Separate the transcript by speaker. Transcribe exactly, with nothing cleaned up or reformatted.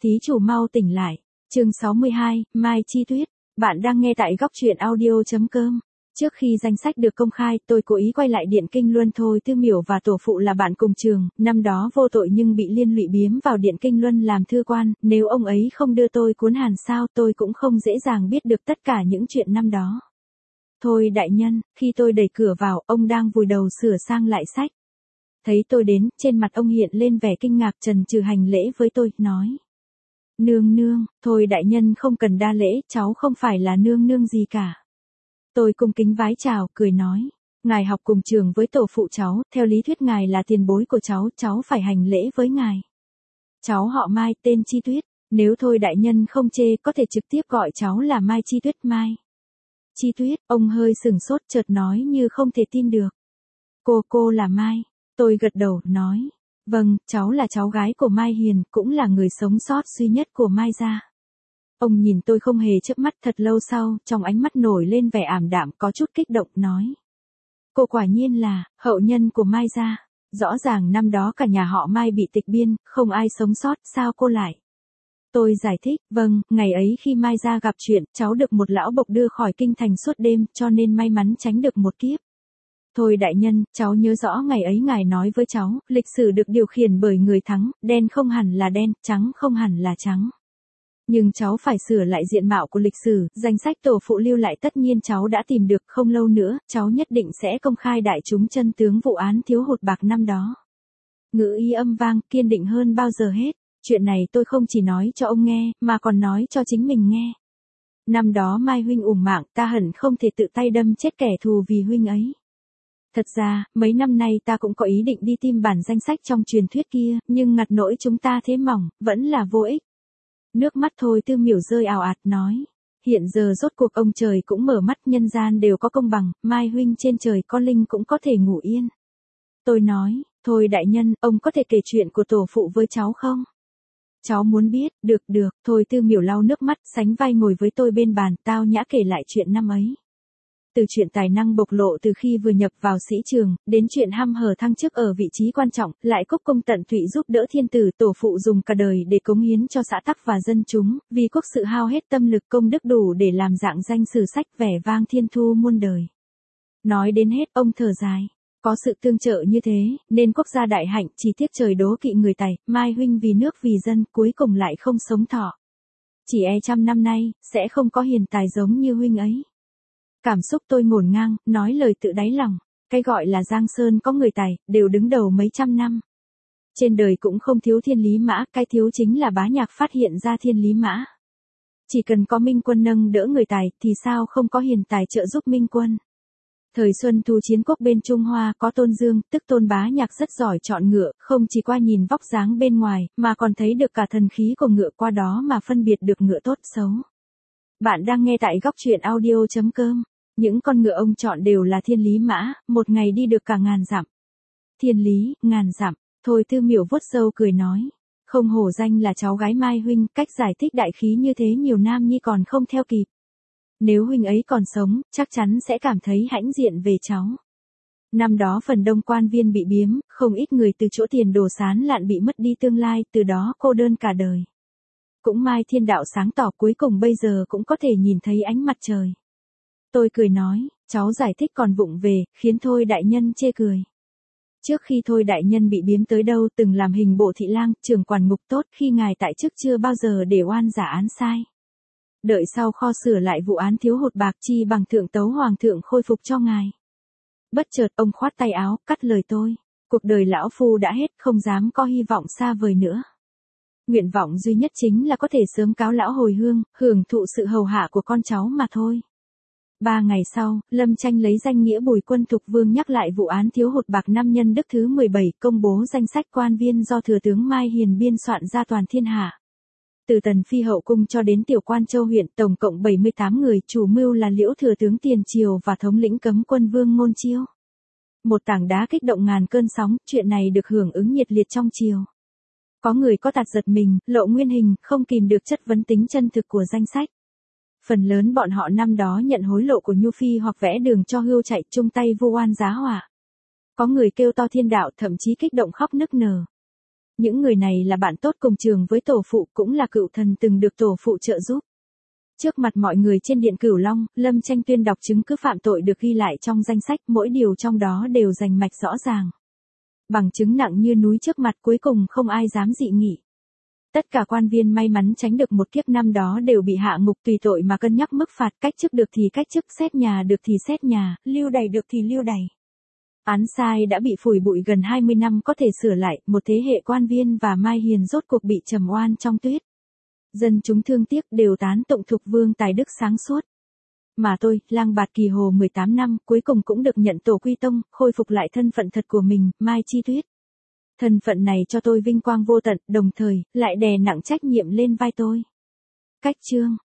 Speaker 1: thí chủ mau tỉnh lại. Chương sáu mươi hai, Mai Chi Tuyết. Bạn đang nghe tại góc truyện audio.com. Trước khi danh sách được công khai, tôi cố ý quay lại Điện Kinh Luân. Thôi Tư Miểu và tổ phụ là bạn cùng trường, năm đó vô tội nhưng bị liên lụy biếm vào Điện Kinh Luân làm thư quan, nếu ông ấy không đưa tôi cuốn hàn sao tôi cũng không dễ dàng biết được tất cả những chuyện năm đó. Thôi đại nhân, khi tôi đẩy cửa vào, ông đang vùi đầu sửa sang lại sách. Thấy tôi đến, trên mặt ông hiện lên vẻ kinh ngạc, chần chừ hành lễ với tôi, nói. Nương nương, thôi đại nhân không cần đa lễ, cháu không phải là nương nương gì cả. Tôi cung kính vái chào, cười nói. Ngài học cùng trường với tổ phụ cháu, theo lý thuyết ngài là tiền bối của cháu, cháu phải hành lễ với ngài. Cháu họ Mai, tên Chi Tuyết, nếu thôi đại nhân không chê, có thể trực tiếp gọi cháu là Mai Chi Tuyết. Mai Chi Tuyết, ông hơi sửng sốt chợt nói như không thể tin được. Cô, cô là Mai. Tôi gật đầu, nói. Vâng, cháu là cháu gái của Mai Hiền, cũng là người sống sót duy nhất của Mai gia. Ông nhìn tôi không hề chớp mắt, thật lâu sau, trong ánh mắt nổi lên vẻ ảm đạm có chút kích động, nói. Cô quả nhiên là hậu nhân của Mai gia. Rõ ràng năm đó cả nhà họ Mai bị tịch biên, không ai sống sót, sao cô lại? Tôi giải thích, vâng, ngày ấy khi Mai gia gặp chuyện, cháu được một lão bộc đưa khỏi kinh thành suốt đêm, cho nên may mắn tránh được một kiếp. Thôi đại nhân, cháu nhớ rõ ngày ấy ngài nói với cháu, lịch sử được điều khiển bởi người thắng, đen không hẳn là đen, trắng không hẳn là trắng. Nhưng cháu phải sửa lại diện mạo của lịch sử, danh sách tổ phụ lưu lại tất nhiên cháu đã tìm được, không lâu nữa, cháu nhất định sẽ công khai đại chúng chân tướng vụ án thiếu hụt bạc năm đó. Ngữ ý âm vang, kiên định hơn bao giờ hết, chuyện này tôi không chỉ nói cho ông nghe, mà còn nói cho chính mình nghe. Năm đó Mai huynh uổng mạng, ta hẳn không thể tự tay đâm chết kẻ thù vì huynh ấy. Thật ra, mấy năm nay ta cũng có ý định đi tìm bản danh sách trong truyền thuyết kia, nhưng ngặt nỗi chúng ta thế mỏng, vẫn là vô ích. Nước mắt Thôi Tư Miểu rơi ào ạt, nói. Hiện giờ rốt cuộc ông trời cũng mở mắt, nhân gian đều có công bằng, Mai huynh trên trời có linh cũng có thể ngủ yên. Tôi nói, thôi đại nhân, ông có thể kể chuyện của tổ phụ với cháu không? Cháu muốn biết, được được, Thôi Tư Miểu lau nước mắt, sánh vai ngồi với tôi bên bàn, tao nhã kể lại chuyện năm ấy. Từ chuyện tài năng bộc lộ từ khi vừa nhập vào sĩ trường, đến chuyện hăm hở thăng chức ở vị trí quan trọng, lại cúc công tận tụy giúp đỡ thiên tử, tổ phụ dùng cả đời để cống hiến cho xã tắc và dân chúng, vì quốc sự hao hết tâm lực công đức đủ để làm dạng danh sử sách vẻ vang thiên thu muôn đời. Nói đến hết, ông thở dài. Có sự tương trợ như thế, nên quốc gia đại hạnh, chỉ tiếc trời đố kỵ người tài, Mai huynh vì nước vì dân, cuối cùng lại không sống thọ. Chỉ e trăm năm nay, sẽ không có hiền tài giống như huynh ấy. Cảm xúc tôi ngổn ngang, nói lời tự đáy lòng, cái gọi là Giang Sơn có người tài, đều đứng đầu mấy trăm năm. Trên đời cũng không thiếu thiên lý mã, cái thiếu chính là bá nhạc phát hiện ra thiên lý mã. Chỉ cần có minh quân nâng đỡ người tài, thì sao không có hiền tài trợ giúp minh quân. Thời Xuân Thu chiến quốc bên Trung Hoa có Tôn Dương, tức Tôn Bá Nhạc rất giỏi chọn ngựa, không chỉ qua nhìn vóc dáng bên ngoài, mà còn thấy được cả thần khí của ngựa, qua đó mà phân biệt được ngựa tốt xấu. Bạn đang nghe tại góc truyện audio.com. Những con ngựa ông chọn đều là thiên lý mã, một ngày đi được cả ngàn dặm. Thiên lý, ngàn dặm, Thôi Tư Miểu vuốt râu cười nói. Không hổ danh là cháu gái Mai huynh, cách giải thích đại khí như thế nhiều nam nhi còn không theo kịp. Nếu huynh ấy còn sống, chắc chắn sẽ cảm thấy hãnh diện về cháu. Năm đó phần đông quan viên bị biếm, không ít người từ chỗ tiền đồ sán lạn bị mất đi tương lai, từ đó cô đơn cả đời. Cũng may thiên đạo sáng tỏ, cuối cùng bây giờ cũng có thể nhìn thấy ánh mặt trời. Tôi cười nói, cháu giải thích còn vụng về, khiến Thôi đại nhân chê cười. Trước khi Thôi đại nhân bị biếm tới đâu, từng làm hình bộ thị lang, trưởng quản ngục tốt, khi ngài tại chức chưa bao giờ để oan giả án sai. Đợi sau kho sửa lại vụ án thiếu hụt bạc, chi bằng thượng tấu hoàng thượng khôi phục cho ngài. Bất chợt ông khoát tay áo, cắt lời tôi. Cuộc đời lão phu đã hết, không dám có hy vọng xa vời nữa. Nguyện vọng duy nhất chính là có thể sớm cáo lão hồi hương, hưởng thụ sự hầu hạ của con cháu mà thôi. Ba ngày sau, Lâm Tranh lấy danh nghĩa Bùi Quân Thục Vương nhắc lại vụ án thiếu hụt bạc năm Nhân Đức thứ mười bảy, công bố danh sách quan viên do thừa tướng Mai Hiền biên soạn ra toàn thiên hạ. Từ Tần Phi hậu cung cho đến tiểu quan châu huyện, tổng cộng bảy mươi tám người, chủ mưu là Liễu thừa tướng Tiền Triều và thống lĩnh cấm quân Vương Ngôn Chiêu. Một tảng đá kích động ngàn cơn sóng, chuyện này được hưởng ứng nhiệt liệt trong triều. Có người có tật giật mình, lộ nguyên hình, không kìm được chất vấn tính chân thực của danh sách. Phần lớn bọn họ năm đó nhận hối lộ của Nhu Phi hoặc vẽ đường cho hươu chạy, chung tay vu oan giá họa. Có người kêu to thiên đạo, thậm chí kích động khóc nức nở. Những người này là bạn tốt cùng trường với tổ phụ, cũng là cựu thần từng được tổ phụ trợ giúp. Trước mặt mọi người trên điện Cửu Long, Lâm Tranh tuyên đọc chứng cứ phạm tội được ghi lại trong danh sách, mỗi điều trong đó đều rành mạch rõ ràng. Bằng chứng nặng như núi trước mặt, cuối cùng không ai dám dị nghị. Tất cả quan viên may mắn tránh được một kiếp năm đó đều bị hạ ngục tùy tội mà cân nhắc mức phạt, cách chức được thì cách chức, xét nhà được thì xét nhà, lưu đày được thì lưu đày. Án sai đã bị phủi bụi gần hai mươi năm có thể sửa lại, một thế hệ quan viên và Mai Hiền rốt cuộc bị trầm oan trong tuyết. Dân chúng thương tiếc đều tán tụng Thục Vương tài đức sáng suốt. Mà tôi, lang bạt kỳ hồ mười tám năm, cuối cùng cũng được nhận tổ quy tông, khôi phục lại thân phận thật của mình, Mai Chi Tuyết. Thân phận này cho tôi vinh quang vô tận, đồng thời, lại đè nặng trách nhiệm lên vai tôi. Cách chương